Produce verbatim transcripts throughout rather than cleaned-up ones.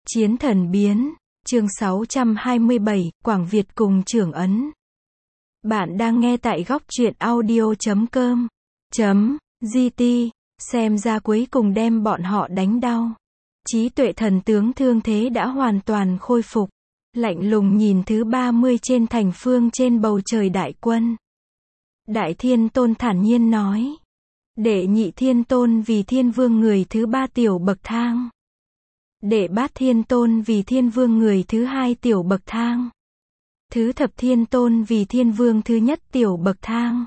Chiến thần biến, chương sáu trăm hai mươi bảy, Quảng Việt cùng Trưởng Ấn. Bạn đang nghe tại góc truyện audio chấm com, chấm, gt, xem ra cuối cùng đem bọn họ đánh đau. Trí tuệ thần tướng thương thế đã hoàn toàn khôi phục, lạnh lùng nhìn thứ ba mươi trên thành phương trên bầu trời đại quân. Đại Thiên Tôn thản nhiên nói, Đệ Nhị Thiên Tôn vì Thiên Vương người thứ ba tiểu bậc thang. Đệ Bát Thiên Tôn vì Thiên Vương người thứ hai tiểu bậc thang. Thứ Thập Thiên Tôn vì Thiên Vương thứ nhất tiểu bậc thang.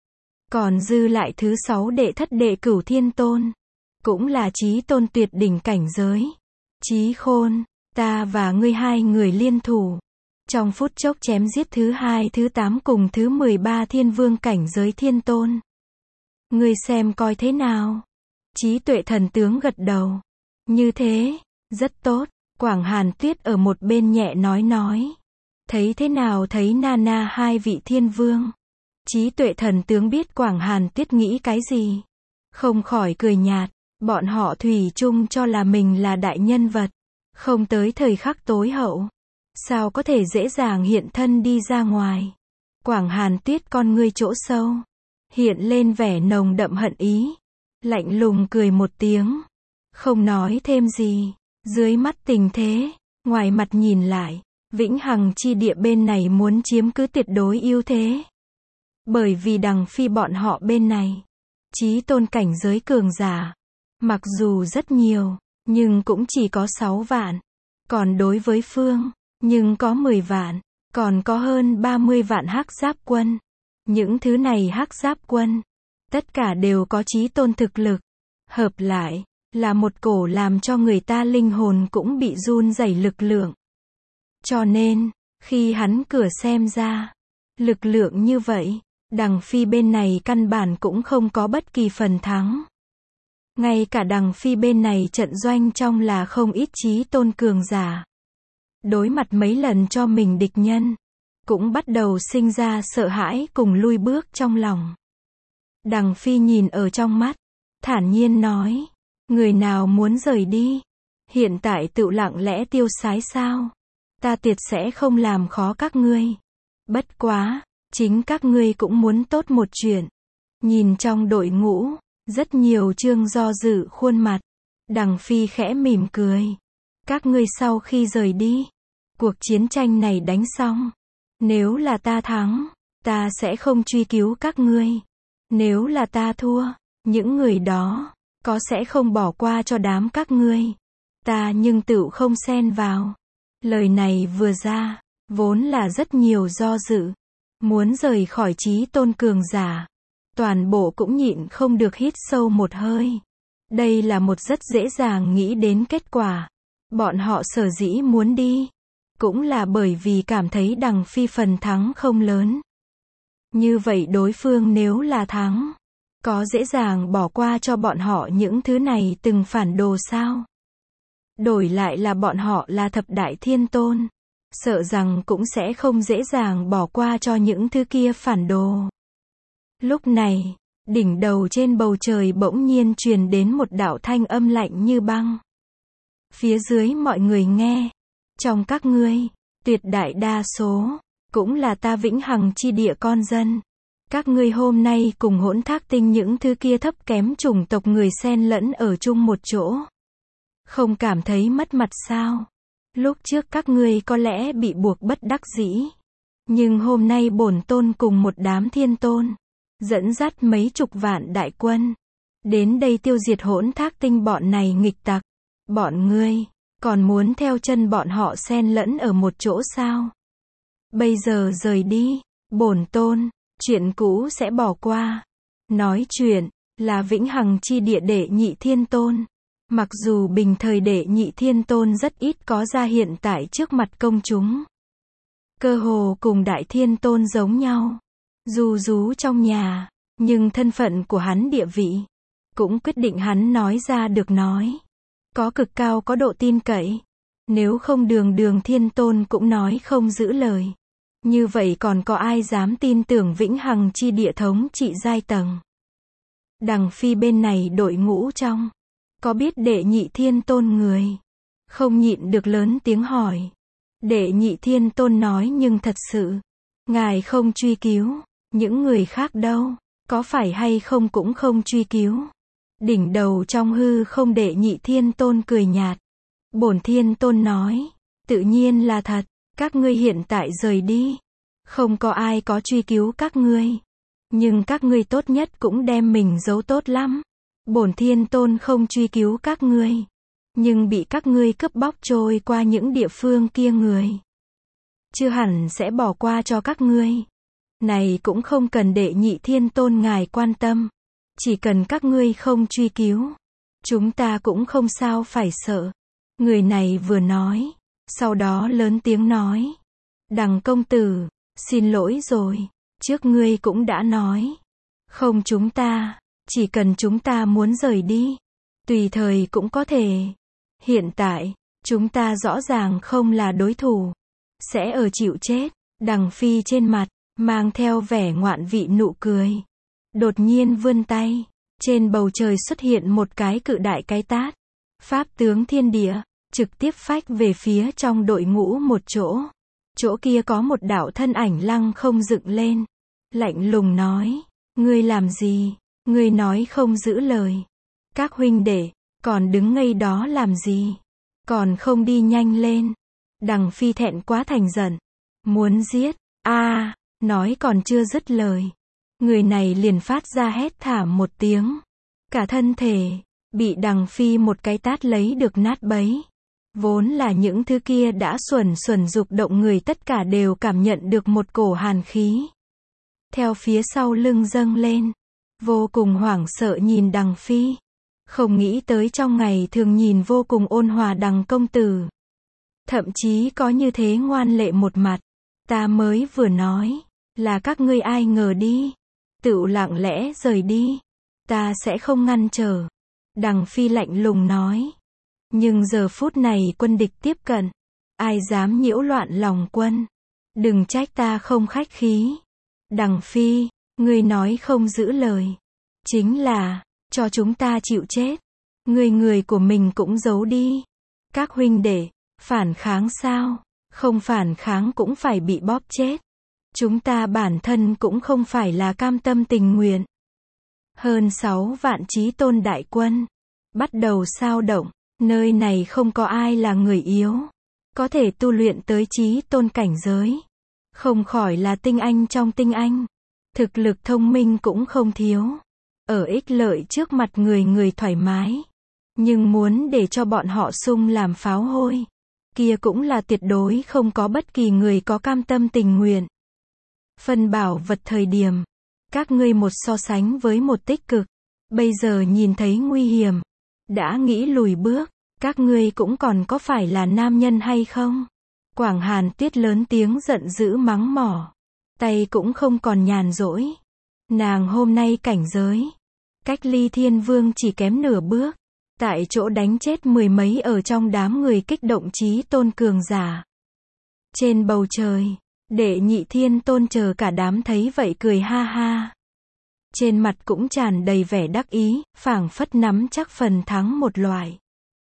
Còn dư lại thứ sáu đệ thất đệ Cửu Thiên Tôn, cũng là chí tôn tuyệt đỉnh cảnh giới. Chí Khôn, ta và ngươi hai người liên thủ, trong phút chốc chém giết thứ hai thứ tám cùng thứ mười ba Thiên Vương cảnh giới Thiên Tôn. Ngươi xem coi thế nào? Trí tuệ thần tướng gật đầu. Như thế, rất tốt. Quảng Hàn Tuyết ở một bên nhẹ nói nói. Thấy thế nào thấy Nana hai vị Thiên Vương? Trí tuệ thần tướng biết Quảng Hàn Tuyết nghĩ cái gì, không khỏi cười nhạt. Bọn họ thủy chung cho là mình là đại nhân vật, không tới thời khắc tối hậu, sao có thể dễ dàng hiện thân đi ra ngoài. Quảng Hàn Tuyết con ngươi chỗ sâu hiện lên vẻ nồng đậm hận ý, lạnh lùng cười một tiếng, không nói thêm gì. Dưới mắt tình thế, ngoài mặt nhìn lại, Vĩnh Hằng chi địa bên này muốn chiếm cứ tuyệt đối ưu thế. Bởi vì đằng phi bọn họ bên này, chí tôn cảnh giới cường giả, mặc dù rất nhiều, nhưng cũng chỉ có sáu vạn. Còn đối với phương, nhưng có mười vạn, còn có hơn ba mươi vạn hắc giáp quân. Những thứ này hắc giáp quân, tất cả đều có chí tôn thực lực. Hợp lại, là một cổ làm cho người ta linh hồn cũng bị run rẩy lực lượng. Cho nên, khi hắn cửa xem ra, lực lượng như vậy, đằng phi bên này căn bản cũng không có bất kỳ phần thắng. Ngay cả đằng phi bên này trận doanh trong là không ít chí tôn cường giả. Đối mặt mấy lần cho mình địch nhân, cũng bắt đầu sinh ra sợ hãi cùng lui bước trong lòng. Đằng phi nhìn ở trong mắt, thản nhiên nói, người nào muốn rời đi, hiện tại tự lặng lẽ tiêu sái sao? Ta tuyệt sẽ không làm khó các ngươi. Bất quá, chính các ngươi cũng muốn tốt một chuyện. Nhìn trong đội ngũ, rất nhiều trương do dự khuôn mặt. Đằng phi khẽ mỉm cười. Các ngươi sau khi rời đi, cuộc chiến tranh này đánh xong, nếu là ta thắng, ta sẽ không truy cứu các ngươi. Nếu là ta thua, những người đó có sẽ không bỏ qua cho đám các ngươi. Ta nhưng tựu không xen vào. Lời này vừa ra, vốn là rất nhiều do dự, muốn rời khỏi chí tôn cường giả. Toàn bộ cũng nhịn không được hít sâu một hơi. Đây là một rất dễ dàng nghĩ đến kết quả. Bọn họ sở dĩ muốn đi, cũng là bởi vì cảm thấy đằng phi phần thắng không lớn. Như vậy đối phương nếu là thắng, có dễ dàng bỏ qua cho bọn họ những thứ này từng phản đồ sao? Đổi lại là bọn họ là thập đại thiên tôn, sợ rằng cũng sẽ không dễ dàng bỏ qua cho những thứ kia phản đồ. Lúc này, đỉnh đầu trên bầu trời bỗng nhiên truyền đến một đạo thanh âm lạnh như băng. Phía dưới mọi người nghe, trong các ngươi, tuyệt đại đa số, cũng là ta Vĩnh Hằng chi địa con dân. Các ngươi hôm nay cùng hỗn thác tinh những thứ kia thấp kém chủng tộc người xen lẫn ở chung một chỗ. Không cảm thấy mất mặt sao? Lúc trước các ngươi có lẽ bị buộc bất đắc dĩ. Nhưng hôm nay bổn tôn cùng một đám thiên tôn, dẫn dắt mấy chục vạn đại quân, đến đây tiêu diệt hỗn thác tinh bọn này nghịch tặc. Bọn ngươi, còn muốn theo chân bọn họ xen lẫn ở một chỗ sao? Bây giờ rời đi, bổn tôn, chuyện cũ sẽ bỏ qua. Nói chuyện, là Vĩnh Hằng chi địa đệ nhị thiên tôn. Mặc dù bình thời đệ nhị thiên tôn rất ít có ra hiện tại trước mặt công chúng. Cơ hồ cùng đại thiên tôn giống nhau. Dù rú trong nhà, nhưng thân phận của hắn địa vị, cũng quyết định hắn nói ra được nói. Có cực cao có độ tin cậy. Nếu không đường đường thiên tôn cũng nói không giữ lời. Như vậy còn có ai dám tin tưởng Vĩnh Hằng chi địa thống trị giai tầng. Đằng phi bên này đội ngũ trong, có biết đệ nhị thiên tôn người, không nhịn được lớn tiếng hỏi. Đệ Nhị Thiên Tôn nói nhưng thật sự, ngài không truy cứu, những người khác đâu, có phải hay không cũng không truy cứu. Đỉnh đầu trong hư không Đệ Nhị Thiên Tôn cười nhạt. Bổn Thiên Tôn nói, tự nhiên là thật, các ngươi hiện tại rời đi. Không có ai có truy cứu các ngươi. Nhưng các ngươi tốt nhất cũng đem mình giấu tốt lắm. Bổn Thiên Tôn không truy cứu các ngươi. Nhưng bị các ngươi cướp bóc trôi qua những địa phương kia người. Chưa hẳn sẽ bỏ qua cho các ngươi. Này cũng không cần Đệ Nhị Thiên Tôn ngài quan tâm. Chỉ cần các ngươi không truy cứu. Chúng ta cũng không sao phải sợ. Người này vừa nói. Sau đó lớn tiếng nói. Đằng công tử, xin lỗi rồi. Trước ngươi cũng đã nói. Không chúng ta, chỉ cần chúng ta muốn rời đi. Tùy thời cũng có thể. Hiện tại, chúng ta rõ ràng không là đối thủ. Sẽ ở chịu chết. Đằng Phi trên mặt, mang theo vẻ ngoạn vị nụ cười. Đột nhiên vươn tay. Trên bầu trời xuất hiện một cái cự đại cái tát. Pháp tướng thiên địa, trực tiếp phách về phía trong đội ngũ một chỗ. Chỗ kia có một đạo thân ảnh lăng không dựng lên. Lạnh lùng nói. Ngươi làm gì? Ngươi nói không giữ lời. Các huynh đệ, còn đứng ngây đó làm gì? Còn không đi nhanh lên. Đằng Phi thẹn quá thành giận. Muốn giết. A à, nói còn chưa dứt lời. Người này liền phát ra hét thảm một tiếng. Cả thân thể, bị Đằng Phi một cái tát lấy được nát bấy. Vốn là những thứ kia đã xuẩn xuẩn dục động người tất cả đều cảm nhận được một cổ hàn khí. Theo phía sau lưng dâng lên. Vô cùng hoảng sợ nhìn Đằng Phi. Không nghĩ tới trong ngày thường nhìn vô cùng ôn hòa Đằng công tử. Thậm chí có như thế ngoan lệ một mặt. Ta mới vừa nói. Là các ngươi ai ngờ đi. Tựu lặng lẽ rời đi. Ta sẽ không ngăn trở. Đằng Phi lạnh lùng nói. Nhưng giờ phút này quân địch tiếp cận. Ai dám nhiễu loạn lòng quân. Đừng trách ta không khách khí. Đằng Phi, ngươi nói không giữ lời. Chính là, cho chúng ta chịu chết. Người người của mình cũng giấu đi. Các huynh đệ, phản kháng sao? Không phản kháng cũng phải bị bóp chết. Chúng ta bản thân cũng không phải là cam tâm tình nguyện. Hơn sáu vạn chí tôn đại quân. Bắt đầu sao động. Nơi này không có ai là người yếu. Có thể tu luyện tới chí tôn cảnh giới. Không khỏi là tinh anh trong tinh anh. Thực lực thông minh cũng không thiếu. Ở ích lợi trước mặt người người thoải mái. Nhưng muốn để cho bọn họ sung làm pháo hôi. Kia cũng là tuyệt đối không có bất kỳ người có cam tâm tình nguyện. Phân bảo vật thời điểm. Các ngươi một so sánh với một tích cực. Bây giờ nhìn thấy nguy hiểm. Đã nghĩ lùi bước. Các ngươi cũng còn có phải là nam nhân hay không? Quảng Hàn Tuyết lớn tiếng giận dữ mắng mỏ. Tay cũng không còn nhàn rỗi. Nàng hôm nay cảnh giới. Cách ly thiên vương chỉ kém nửa bước. Tại chỗ đánh chết mười mấy ở trong đám người kích động chí tôn cường giả. Trên bầu trời. Đệ Nhị Thiên Tôn chờ cả đám thấy vậy cười ha ha. Trên mặt cũng tràn đầy vẻ đắc ý, phảng phất nắm chắc phần thắng một loại.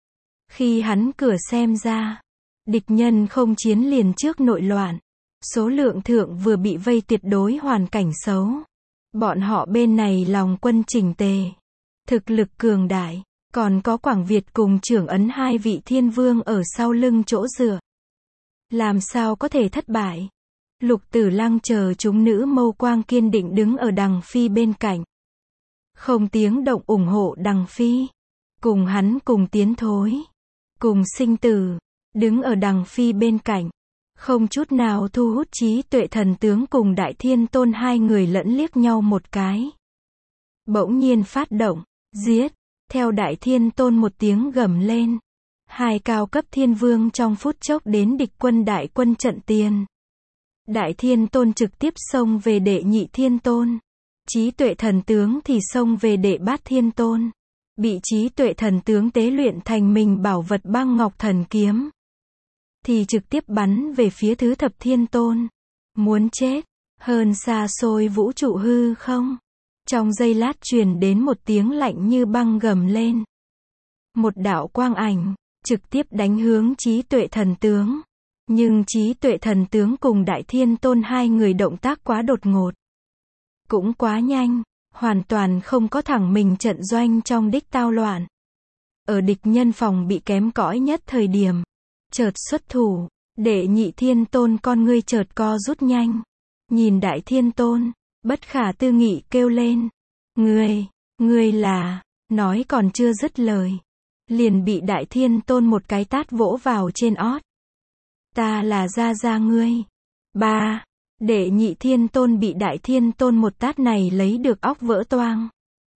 Khi hắn cửa xem ra. Địch nhân không chiến liền trước nội loạn. Số lượng thượng vừa bị vây tuyệt đối hoàn cảnh xấu. Bọn họ bên này lòng quân chỉnh tề. Thực lực cường đại. Còn có Quảng Việt cùng Trưởng Ấn hai vị thiên vương ở sau lưng chỗ dựa. Làm sao có thể thất bại. Lục Tử Lăng chờ chúng nữ mâu quang kiên định đứng ở Đằng Phi bên cạnh. Không tiếng động ủng hộ Đằng Phi. Cùng hắn cùng tiến thối. Cùng sinh tử. Đứng ở Đằng Phi bên cạnh. Không chút nào thu hút trí tuệ thần tướng cùng Đại Thiên Tôn hai người lẫn liếc nhau một cái. Bỗng nhiên phát động. Giết. Theo Đại Thiên Tôn một tiếng gầm lên. Hai cao cấp thiên vương trong phút chốc đến địch quân đại quân trận tiền. Đại Thiên Tôn trực tiếp xông về Đệ Nhị Thiên Tôn. Trí tuệ thần tướng thì xông về Đệ Bát Thiên Tôn. Bị trí tuệ thần tướng tế luyện thành mình bảo vật băng ngọc thần kiếm. Thì trực tiếp bắn về phía thứ thập thiên tôn. Muốn chết. Hơn xa xôi vũ trụ hư không. Trong giây lát truyền đến một tiếng lạnh như băng gầm lên. Một đạo quang ảnh. trực tiếp đánh hướng trí tuệ thần tướng. Nhưng trí tuệ thần tướng cùng Đại Thiên Tôn hai người động tác quá đột ngột. Cũng quá nhanh, hoàn toàn không có thẳng mình trận doanh trong đích tao loạn. Ở địch nhân phòng bị kém cỏi nhất thời điểm, chợt xuất thủ, Đệ Nhị Thiên Tôn con ngươi chợt co rút nhanh. Nhìn Đại Thiên Tôn, bất khả tư nghị kêu lên. Ngươi, ngươi là, nói còn chưa dứt lời. Liền bị Đại Thiên Tôn một cái tát vỗ vào trên ót. Ta là gia gia ngươi. Ba, Đệ Nhị Thiên Tôn bị Đại Thiên Tôn một tát này lấy được óc vỡ toang.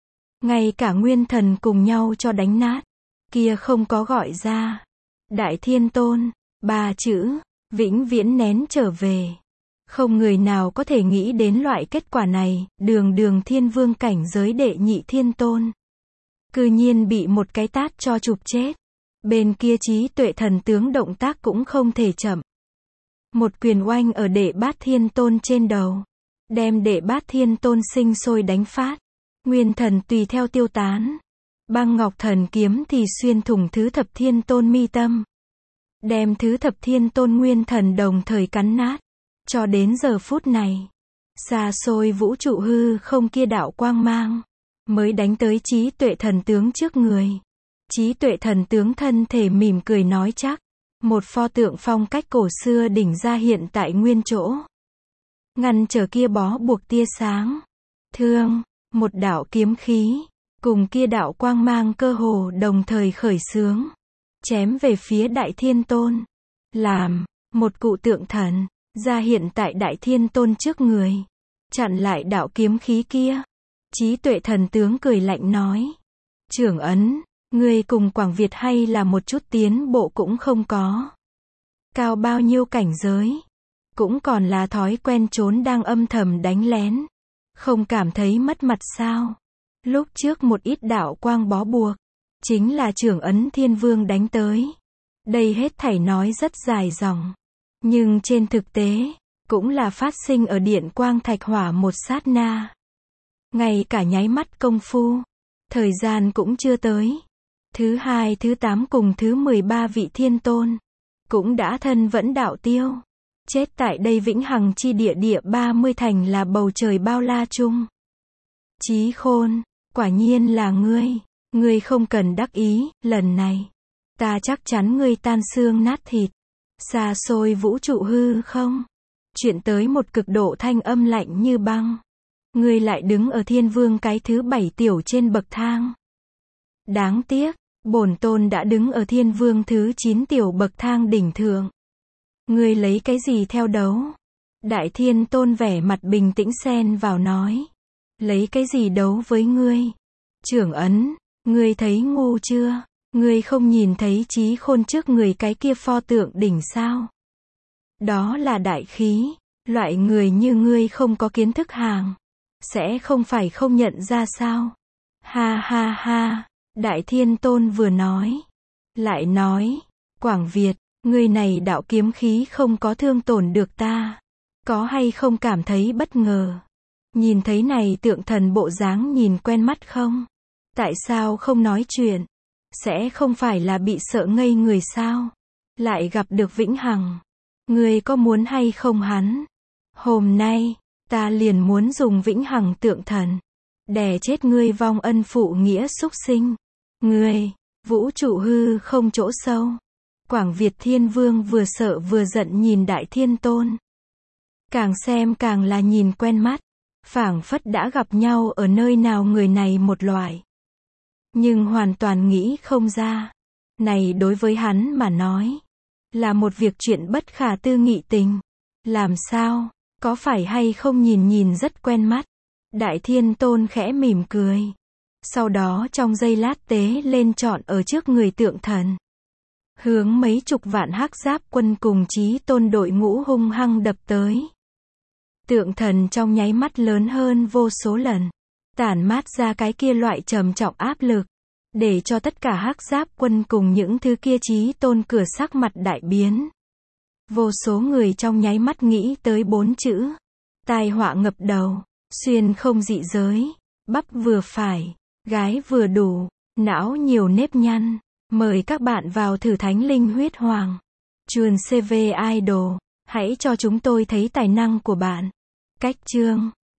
Ngay cả nguyên thần cùng nhau cho đánh nát. Kia không có gọi ra. Đại Thiên Tôn, ba chữ, vĩnh viễn nén trở về. Không người nào có thể nghĩ đến loại kết quả này, đường đường thiên vương cảnh giới Đệ Nhị Thiên Tôn. Cư nhiên bị một cái tát cho chụp chết. Bên kia trí tuệ thần tướng động tác cũng không thể chậm. Một quyền oanh ở Đệ Bát Thiên Tôn trên đầu. Đem Đệ Bát Thiên Tôn sinh sôi đánh phát. Nguyên thần tùy theo tiêu tán. Băng ngọc thần kiếm thì xuyên thủng thứ thập thiên tôn mi tâm. Đem thứ thập thiên tôn nguyên thần đồng thời cắn nát. Cho đến giờ phút này, xa xôi vũ trụ hư không kia đạo quang mang, mới đánh tới trí tuệ thần tướng trước người. Trí tuệ thần tướng thân thể mỉm cười nói chắc. Một pho tượng phong cách cổ xưa đỉnh ra hiện tại nguyên chỗ. Ngăn trở kia bó buộc tia sáng. Thương, một đạo kiếm khí, cùng kia đạo quang mang cơ hồ đồng thời khởi xướng. Chém về phía Đại Thiên Tôn. Làm, một cụ tượng thần, ra hiện tại Đại Thiên Tôn trước người. Chặn lại đạo kiếm khí kia. Trí tuệ thần tướng cười lạnh nói. Trưởng ấn, ngươi cùng Quảng Việt hay là một chút tiến bộ cũng không có. Cao bao nhiêu cảnh giới. Cũng còn là thói quen trốn đang âm thầm đánh lén. Không cảm thấy mất mặt sao. Lúc trước một ít đạo quang bó buộc. Chính là trưởng ấn thiên vương đánh tới. Đây hết thảy nói rất dài dòng. Nhưng trên thực tế, cũng là phát sinh ở điện quang thạch hỏa một sát na. Ngay cả nháy mắt công phu. Thời gian cũng chưa tới. Thứ hai thứ tám cùng thứ mười ba vị thiên tôn. Cũng đã thân vẫn đạo tiêu. Chết tại đây vĩnh hằng chi địa địa ba mươi thành là bầu trời bao la chung. Chí khôn, quả nhiên là ngươi. Ngươi không cần đắc ý, lần này. Ta chắc chắn ngươi tan xương nát thịt. Xa xôi vũ trụ hư không? Chuyện tới một cực độ thanh âm lạnh như băng. Ngươi lại đứng ở thiên vương cái thứ bảy tiểu trên bậc thang. Đáng tiếc, bổn tôn đã đứng ở thiên vương thứ chín tiểu bậc thang đỉnh thượng. Ngươi lấy cái gì theo đấu? Đại Thiên Tôn vẻ mặt bình tĩnh xen vào nói. Lấy cái gì đấu với ngươi? Trưởng ấn, ngươi thấy ngu chưa? Ngươi không nhìn thấy trí khôn trước người cái kia pho tượng đỉnh sao? Đó là đại khí, loại người như ngươi không có kiến thức hàng. Sẽ không phải không nhận ra sao? Ha ha ha, Đại Thiên Tôn vừa nói. Lại nói, Quảng Việt, ngươi này đạo kiếm khí không có thương tổn được ta. Có hay không cảm thấy bất ngờ? Nhìn thấy này tượng thần bộ dáng nhìn quen mắt không? Tại sao không nói chuyện? Sẽ không phải là bị sợ ngây người sao? Lại gặp được vĩnh hằng. Ngươi có muốn hay không hắn? Hôm nay, ta liền muốn dùng vĩnh hằng tượng thần. Đè chết ngươi vong ân phụ nghĩa súc sinh. Ngươi, vũ trụ hư không chỗ sâu. Quảng Việt Thiên Vương vừa sợ vừa giận nhìn Đại Thiên Tôn. Càng xem càng là nhìn quen mắt. Phảng phất đã gặp nhau ở nơi nào người này một loại. Nhưng hoàn toàn nghĩ không ra. Này đối với hắn mà nói. Là một việc chuyện bất khả tư nghị tình. Làm sao? Có phải hay không nhìn nhìn rất quen mắt. Đại Thiên Tôn khẽ mỉm cười. Sau đó trong giây lát tế lên trọn ở trước người tượng thần. Hướng mấy chục vạn hắc giáp quân cùng chí tôn đội ngũ hung hăng đập tới. Tượng thần trong nháy mắt lớn hơn vô số lần. Tản mát ra cái kia loại trầm trọng áp lực. Để cho tất cả hắc giáp quân cùng những thứ kia chí tôn cửa sắc mặt đại biến. Vô số người trong nháy mắt nghĩ tới bốn chữ. Tai họa ngập đầu. Xuyên không dị giới. Bắp vừa phải. Gái vừa đủ. Não nhiều nếp nhăn. Mời các bạn vào thử thánh linh huyết hoàng. Chuồn xê vê Idol. Hãy cho chúng tôi thấy tài năng của bạn. Cách chương